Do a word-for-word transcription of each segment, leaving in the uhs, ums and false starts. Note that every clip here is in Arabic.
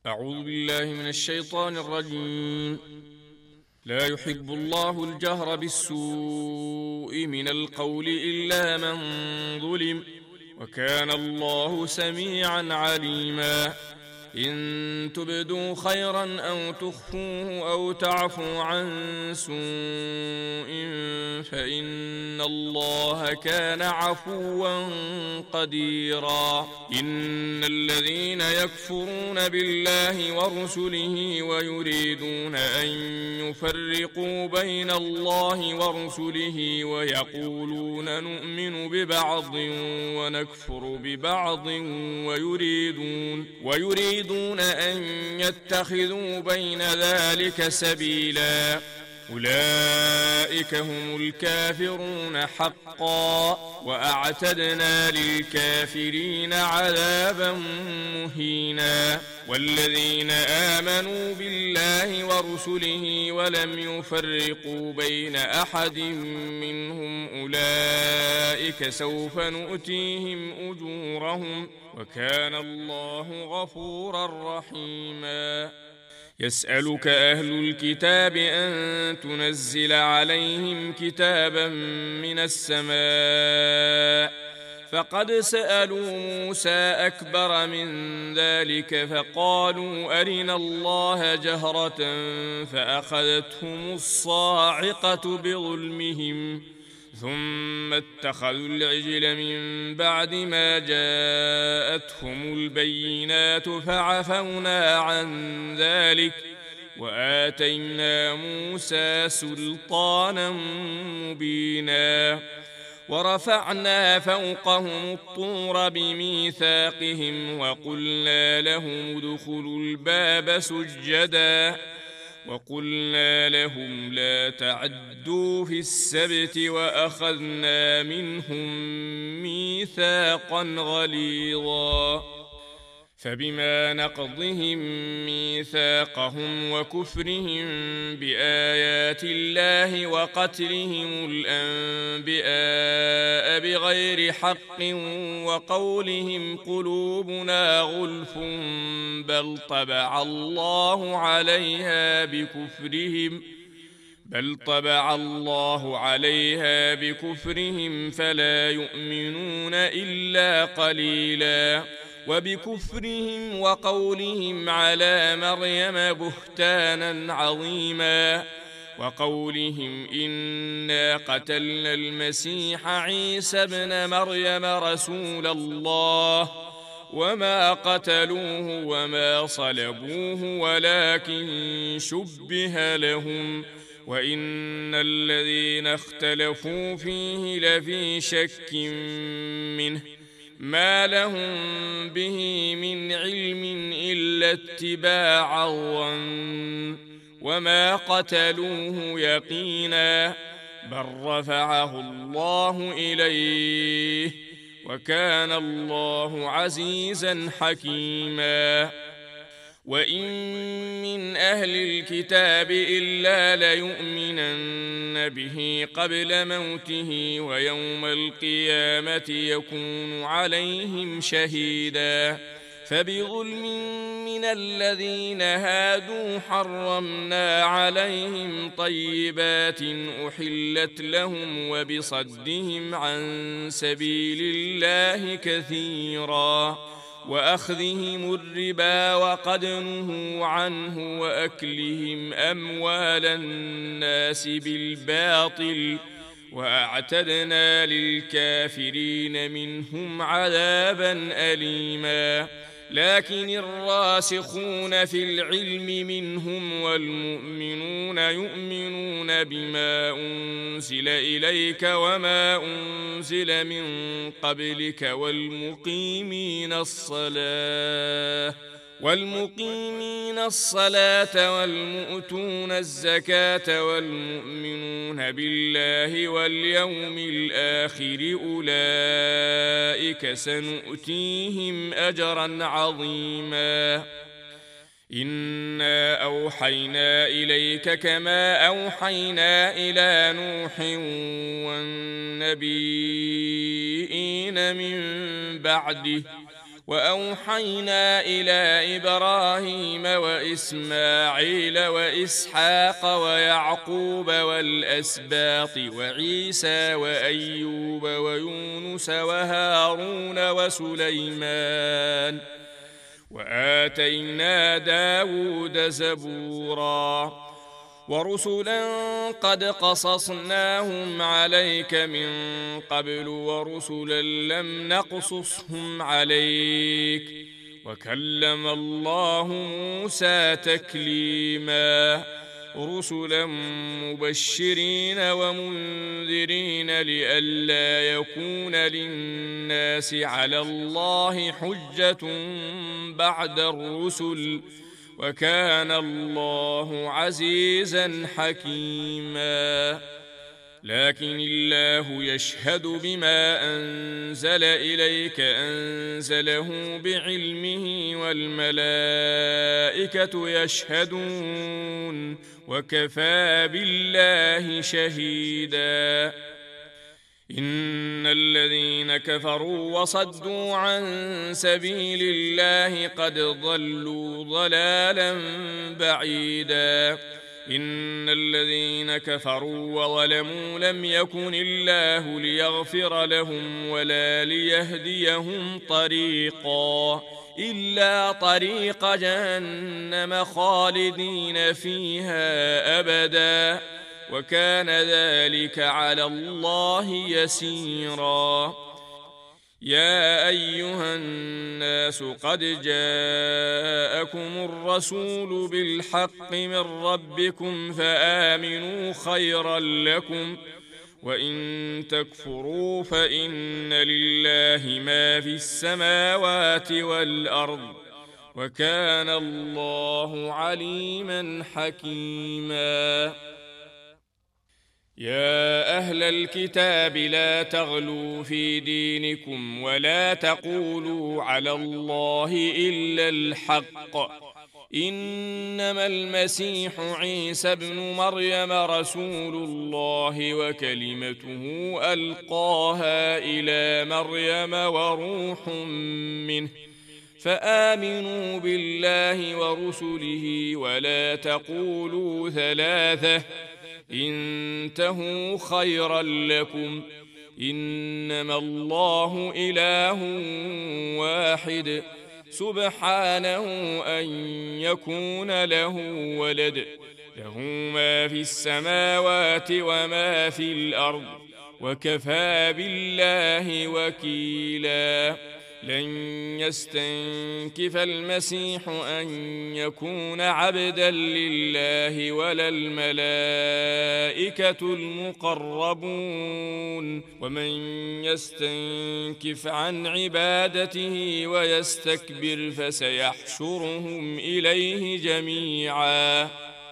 أعوذ بالله من الشيطان الرجيم. لا يحب الله الجهر بالسوء من القول إلا من ظلم، وكان الله سميعا عليما. إن تبدوا خيرا أو تخفوه أو تعفوا عن سوء فإن الله كان عفوا قديرا. إن الذين يكفرون بالله ورسله ويريدون أن يفرقوا بين الله ورسله ويقولون نؤمن ببعض ونكفر ببعض ويريدون ويريدون يريدون أن يتخذوا بين ذلك سبيلا. أولئك هم الكافرون حقا، وأعتدنا للكافرين عذابا مهينا. والذين آمنوا بالله ورسله ولم يفرقوا بين أحد منهم أولئك سوف نؤتيهم أجورهم، وكان الله غفورا رحيما. يسألك أهل الكتاب أن تنزل عليهم كتابا من السماء، فقد سألوا موسى أكبر من ذلك فقالوا أرنا الله جهرة فأخذتهم الصاعقة بظلمهم، ثم اتخذوا العجل من بعد ما جاءتهم البينات فعفونا عن ذلك وآتينا موسى سلطانا مبينا. ورفعنا فوقهم الطور بميثاقهم وقلنا لهم ادخلوا الباب سجدا وقلنا لهم لا تعدوا في السبت وأخذنا منهم ميثاقا غليظا. فبما نقضهم ميثاقهم وكفرهم بآيات الله وقتلهم الأنبياء بغير حق وقولهم قلوبنا غلف بل طبع الله عليها بكفرهم بل طبع الله عليها بكفرهم فلا يؤمنون إلا قليلا. وبكفرهم وقولهم على مريم بهتانا عظيما، وقولهم إنا قتلنا المسيح عيسى ابن مريم رسول الله وما قتلوه وما صلبوه ولكن شبه لهم، وإن الذين اختلفوا فيه لفي شك منه ما لهم به من علم إلا اتباع الظن وما قتلوه يقينا، بل رفعه الله إليه وكان الله عزيزا حكيما. وإن من أهل الكتاب إلا ليؤمنن به قبل موته ويوم القيامة يكون عليهم شهيدا. فبظلم من الذين هادوا حرمنا عليهم طيبات أحلت لهم وبصدهم عن سبيل الله كثيرا وأخذهم الربا وقد نهوا عنه وأكلهم أموال الناس بالباطل وأعتدنا للكافرين منهم عذابا أليما. لكن الراسخون في العلم منهم والمؤمنون يؤمنون بما أنزل إليك وما أنزل من قبلك والمقيمين الصلاة والمقيمين الصلاة والمؤتون الزكاة والمؤمنون بالله واليوم الآخر أولئك سنؤتيهم أجرا عظيما. إنا أوحينا إليك كما أوحينا إلى نوح والنبيين من بعده وأوحينا إلى إبراهيم وإسماعيل وإسحاق ويعقوب والأسباط وعيسى وأيوب ويونس وهارون وسليمان وآتينا داود زبورا ورسلا قد قصصناهم عليك من قبل ورسلا لم نقصصهم عليك وكلم الله موسى تكليما رسلا مبشرين ومنذرين لئلا يكون للناس على الله حجة بعد الرسل وكان الله عزيزا حكيما لكن الله يشهد بما أنزل إليك أنزله بعلمه والملائكة يشهدون وكفى بالله شهيدا إن الذين كفروا وصدوا عن سبيل الله قد ضلوا ضلالا بعيدا إن الذين كفروا وظلموا لم يكن الله ليغفر لهم ولا ليهديهم طريقا إلا طريق جهنم خالدين فيها أبدا وكان ذلك على الله يسيرا يا أيها الناس قد جاءكم الرسول بالحق من ربكم فآمنوا خيرا لكم وإن تكفروا فإن لله ما في السماوات والأرض وكان الله عليما حكيما يا أهل الكتاب لا تغلوا في دينكم ولا تقولوا على الله إلا الحق إنما المسيح عيسى ابن مريم رسول الله وكلمته ألقاها إلى مريم وروح منه فآمنوا بالله ورسله ولا تقولوا ثلاثة انتهوا خيرا لكم إنما الله إله واحد سبحانه أن يكون له ولد له ما في السماوات وما في الأرض وكفى بالله وكيلا لن يستنكف المسيح أن يكون عبدا لله ولا الملائكة المقربون ومن يستنكف عن عبادته ويستكبر فسيحشرهم إليه جميعا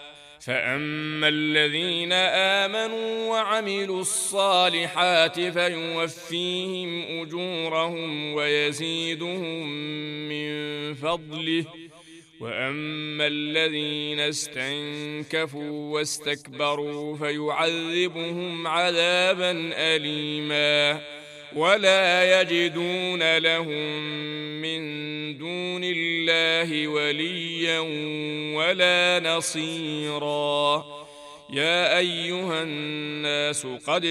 فأما الذين آمنوا وعملوا الصالحات فيوفيهم أجورهم ويزيدهم من فضله وأما الذين استنكفوا واستكبروا فيعذبهم عذابا أليما ولا يجدون لهم من دون الله وليا ولا نصيرا يا أيها الناس قد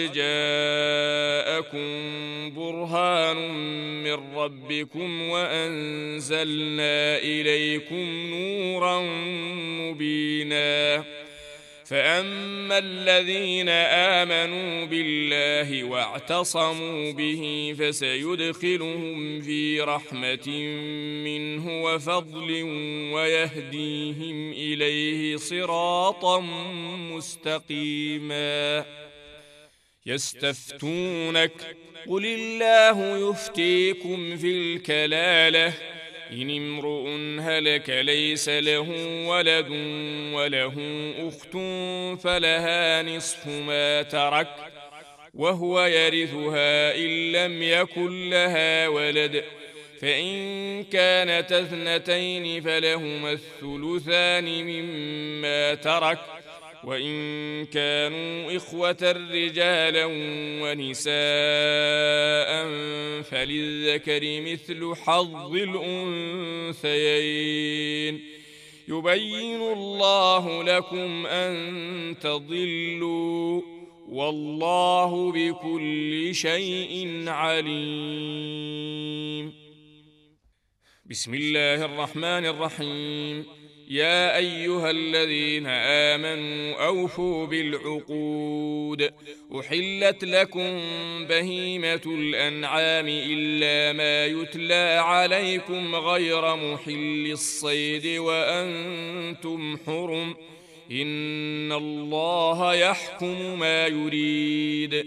جاءكم برهان من ربكم وأنزلنا إليكم نورا مبينا فأما الذين آمنوا بالله واعتصموا به فسيدخلهم في رحمة منه وفضل ويهديهم إليه صراطا مستقيما يستفتونك قل الله يفتيكم في الكلالة إن امرؤ هلك ليس له ولد وله أخت فلها نصف ما ترك وهو يرثها إن لم يكن لها ولد فإن كانت اثنتين فلهما الثلثان مما ترك وإن كانوا إخوة رجالا ونساء فللذكر مثل حظ الأنثيين يبين الله لكم أن تضلوا والله بكل شيء عليم. بسم الله الرحمن الرحيم. يا أيها الذين آمنوا أوفوا بالعقود أحلت لكم بهيمة الأنعام إلا ما يتلى عليكم غير محل الصيد وأنتم حرم إن الله يحكم ما يريد.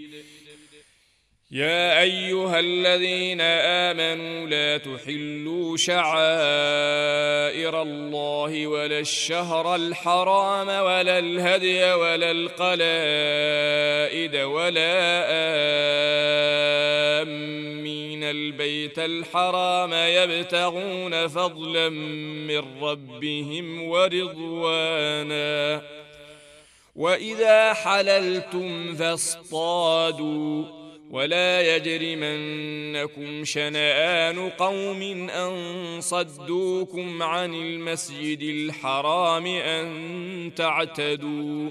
يا أيها الذين آمنوا لا تحلوا شعائر الله ولا الشهر الحرام ولا الهدي ولا القلائد ولا آمين البيت الحرام يبتغون فضلا من ربهم ورضوانا وإذا حللتم فاصطادوا ولا يجرمنكم شنآن قوم أن صدوكم عن المسجد الحرام أن تعتدوا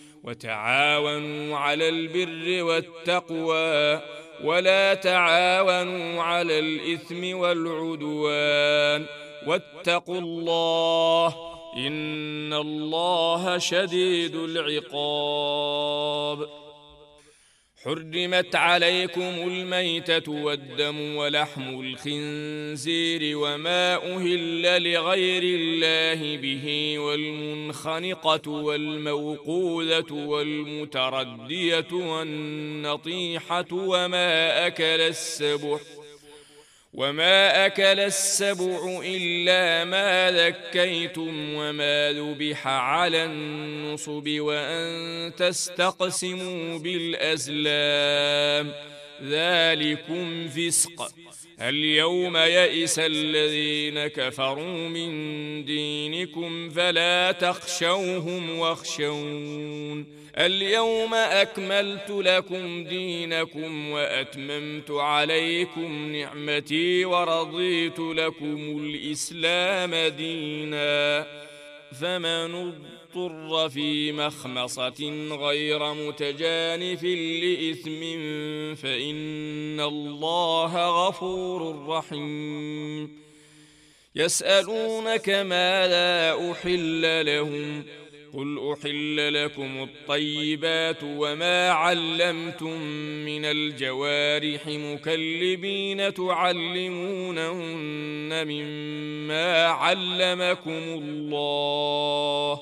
وتعاونوا على البر والتقوى ولا تعاونوا على الإثم والعدوان واتقوا الله إن الله شديد العقاب. حرمت عليكم الميتة والدم ولحم الخنزير وما أهل لغير الله به والمنخنقة والموقوذة والمتردية والنطيحة وما أكل السبع وما أكل السبع إلا ما ذكيتم وما ذبح على النصب وأن تستقسموا بالأزلام ذلكم فسق. اليوم يئس الذين كفروا من دينكم فلا تخشوهم واخشون اليوم أكملت لكم دينكم وأتممت عليكم نعمتي ورضيت لكم الإسلام دينا. فمن اضطر في مخمصة غير متجانف لإثم فإن الله غفور رحيم. يسألونك ماذا أحل لهم قل أحل لكم الطيبات وما علمتم من الجوارح مكلبين تعلمونهن مما علمكم الله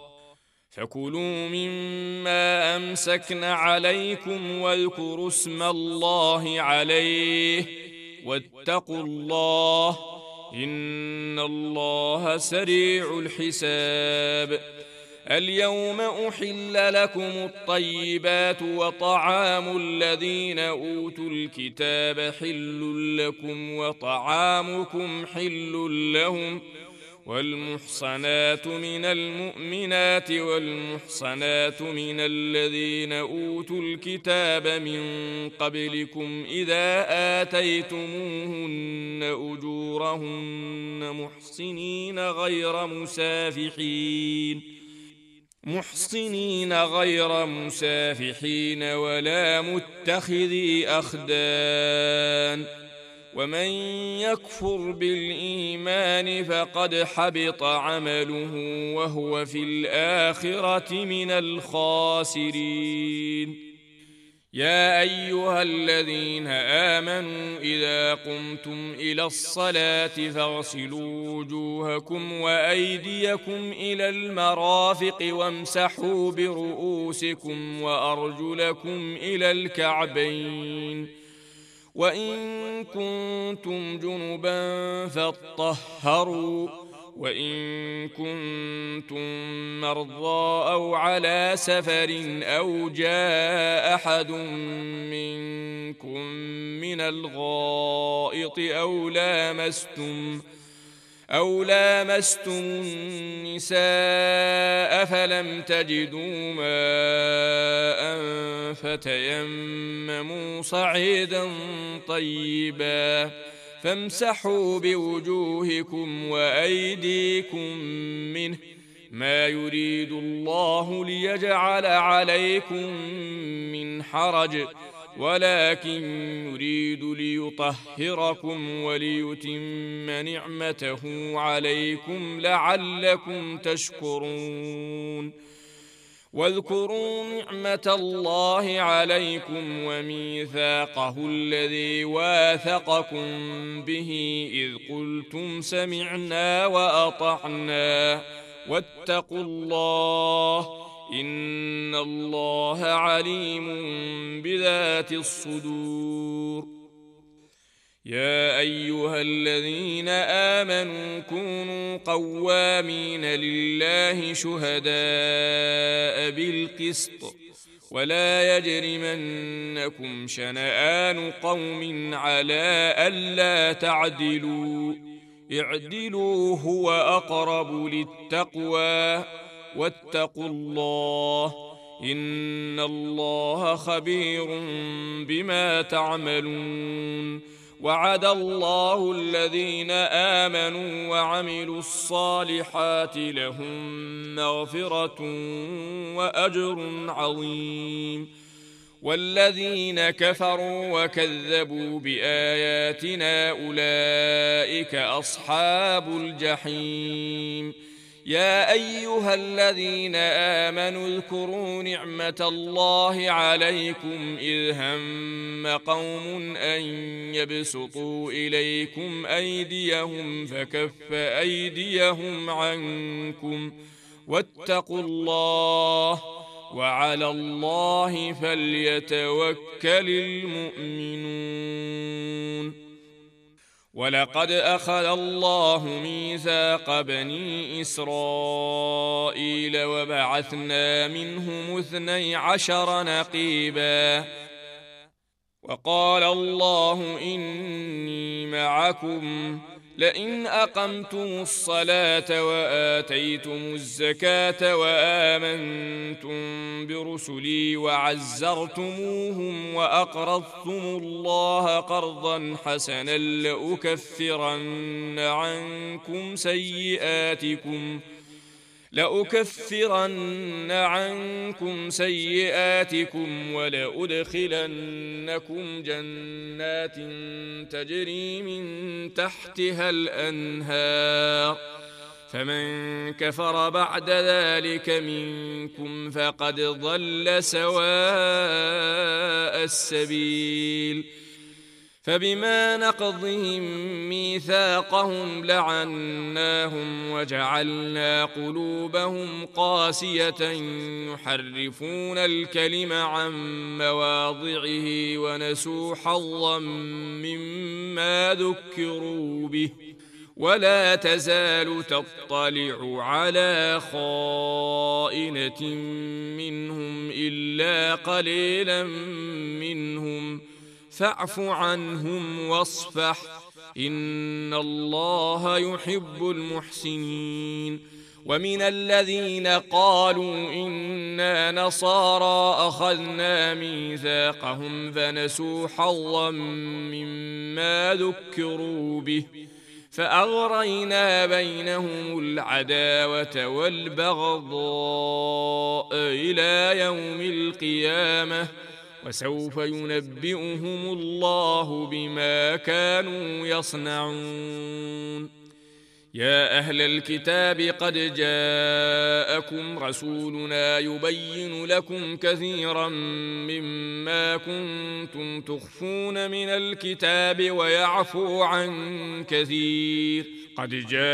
فكلوا مما أمسكن عليكم واذكروا اسم الله عليه واتقوا الله إن الله سريع الحساب. اليوم أحل لكم الطيبات وطعام الذين أوتوا الكتاب حل لكم وطعامكم حل لهم والمحصنات من المؤمنات والمحصنات من الذين أوتوا الكتاب من قبلكم إذا آتيتموهن أجورهن محصنين غير مسافحين محصنين غير مسافحين ولا متخذي أخدان ومن يكفر بالإيمان فقد حبط عمله وهو في الآخرة من الخاسرين. يا أيها الذين آمنوا إذا قمتم إلى الصلاة فاغسلوا وجوهكم وأيديكم إلى المرافق وامسحوا برؤوسكم وأرجلكم إلى الكعبين وإن كنتم جنبا فاطهروا وإن كنتم مرضى أو على سفر أو جاء أحد منكم من الغائط أو لامستم أو لامستم النساء أفلم تجدوا ماء فتيمموا صعيدا طيبا فامسحوا بوجوهكم وأيديكم منه ما يريد الله ليجعل عليكم من حرج ولكن يريد ليطهركم وليتم نعمته عليكم لعلكم تشكرون واذكروا نعمة الله عليكم وميثاقه الذي واثقكم به إذ قلتم سمعنا وأطعنا واتقوا الله إن الله عليم بذات الصدور يا أيها الذين آمنوا كونوا قوامين لله شهداء بالقسط ولا يجرمنكم شنآن قوم على ألا تعدلوا اعدلوا هو أقرب للتقوى واتقوا الله إن الله خبير بما تعملون وعد الله الذين آمنوا وعملوا الصالحات لهم مغفرة وأجر عظيم والذين كفروا وكذبوا بآياتنا أولئك أصحاب الجحيم يا أيها الذين آمنوا اذكروا نعمة الله عليكم إذ هم قوم أن يبسطوا إليكم أيديهم فكف أيديهم عنكم واتقوا الله وعلى الله فليتوكل المؤمنون ولقد أخذ الله ميثاق بني إسرائيل وبعثنا منهم اثني عشر نقيبا وقال الله إني معكم لئن أقمتم الصلاة وآتيتم الزكاة وآمنتم برسلي وعزرتموهم وأقرضتم الله قرضا حسنا لأكفرن عنكم سيئاتكم لأكفرن عنكم سيئاتكم ولأدخلنكم جنات تجري من تحتها الأنهار فمن كفر بعد ذلك منكم فقد ضل سواء السبيل فبما نقضهم ميثاقهم لعناهم وجعلنا قلوبهم قاسية يحرفون الكلم عن مواضعه ونسوا حظا مما ذكروا به ولا تزال تطلع على خائنة منهم إلا قليلا منهم فاعف عنهم واصفح إن الله يحب المحسنين ومن الذين قالوا إنا نصارى أخذنا ميثاقهم فنسوا حظا مما ذكروا به فأغرينا بينهم العداوة والبغضاء إلى يوم القيامة وسوف ينبئهم الله بما كانوا يصنعون يا أهل الكتاب قد جاءكم رسولنا يبين لكم كثيرا مما كنتم تخفون من الكتاب ويعفو عن كثير قد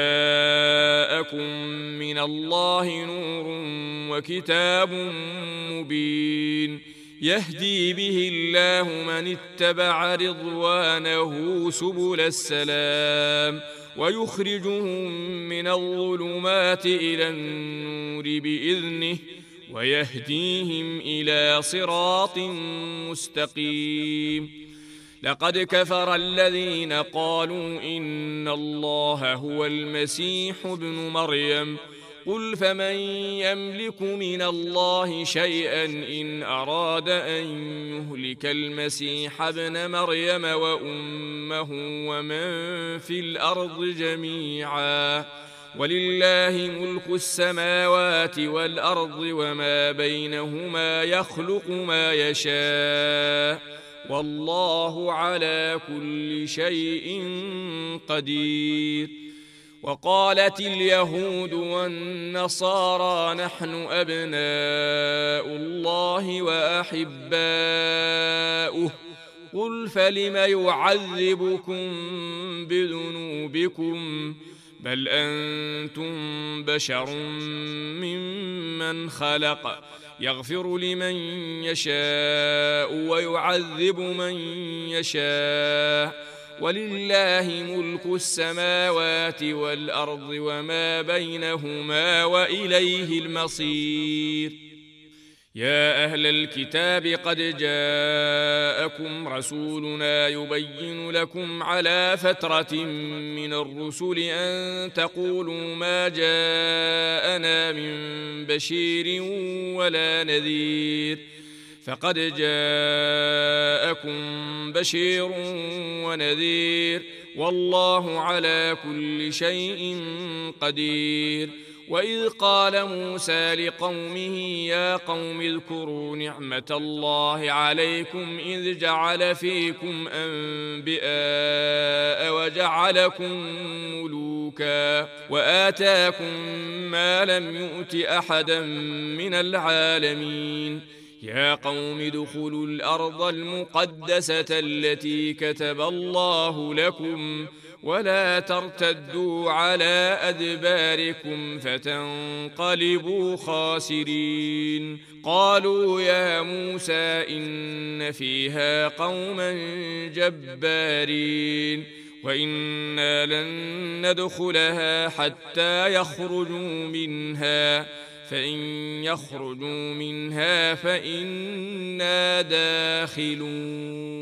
جاءكم من الله نور وكتاب مبين يهدي به الله من اتبع رضوانه سبل السلام ويخرجهم من الظلمات إلى النور بإذنه ويهديهم إلى صراط مستقيم لقد كفر الذين قالوا إن الله هو المسيح ابن مريم قل فمن يملك من الله شيئا إن أراد أن يهلك المسيح ابن مريم وأمه ومن في الأرض جميعا ولله ملك السماوات والأرض وما بينهما يخلق ما يشاء والله على كل شيء قدير. وقالت اليهود والنصارى نحن أبناء الله وأحباؤه قل فلم يعذبكم بذنوبكم بل أنتم بشر ممن خلق يغفر لمن يشاء ويعذب من يشاء ولله ملك السماوات والأرض وما بينهما وإليه المصير. يا أهل الكتاب قد جاءكم رسولنا يبين لكم على فترة من الرسل أن تقولوا ما جاءنا من بشير ولا نذير فقد جاءكم بشير ونذير والله على كل شيء قدير. وإذ قال موسى لقومه يا قوم اذكروا نعمة الله عليكم إذ جعل فيكم أنبياء وجعلكم ملوكا وآتاكم ما لم يؤت أحدا من العالمين. يا قوم ادخلوا الأرض المقدسة التي كتب الله لكم ولا ترتدوا على أدباركم فتنقلبوا خاسرين. قالوا يا موسى إن فيها قوما جبارين وإنا لن ندخلها حتى يخرجوا منها فإن يخرجوا منها فإنا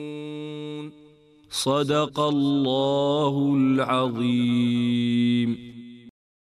داخلون. صدق الله العظيم.